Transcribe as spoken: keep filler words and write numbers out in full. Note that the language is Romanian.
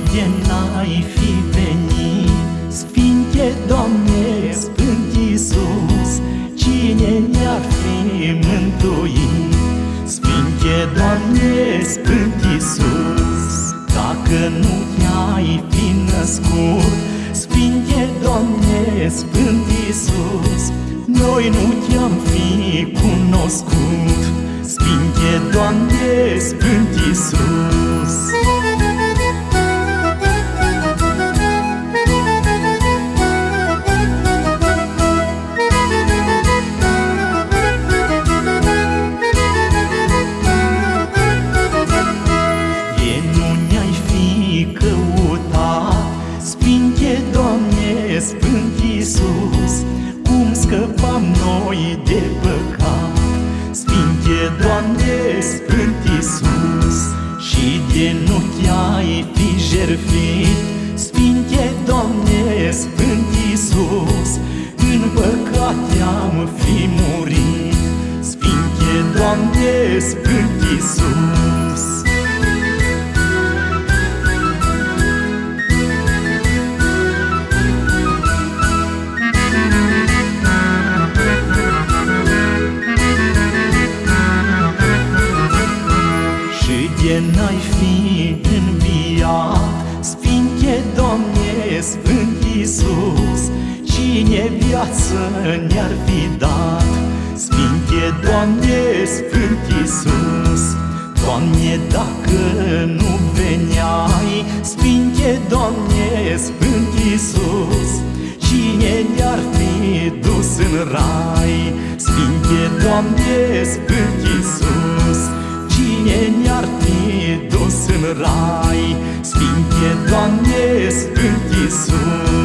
de n-ai fi venit, Sfinte, Doamne, Sfânt Iisus, cine ne-ar fi mântuit? Sfinte, Doamne, Sfânt Iisus, dacă nu te-ai fi născut, Sfinte, Doamne, Sfânt Iisus, noi nu te-am fi cunoscut. Sfinte, Doamne, Sfânt Iisus. Sfinte, Doamne, Sfânt Iisus, cum scăpam noi de păcat? Sfinte, Doamne, Sfânt Iisus, și de nu te-ai fi jertfit. Sfinte, Doamne, Sfânt Iisus, în păcate am fi murit. Sfinte, Doamne, Sfânt Iisus. De n-ai fi înviat, Sfinte, Doamne, Sfânt Iisus, cine viață ne-ar fi dat? Sfinte, Doamne, Sfânt Iisus, Doamne, dacă nu veneai, Sfinte, Doamne, Sfânt Iisus, cine ne-ar fi dus în rai? Sfinte, Doamne, Sfânt Iisus, cine ne-ar fi dus în rai? Sfinte, Doamne, Sfânt Iisus.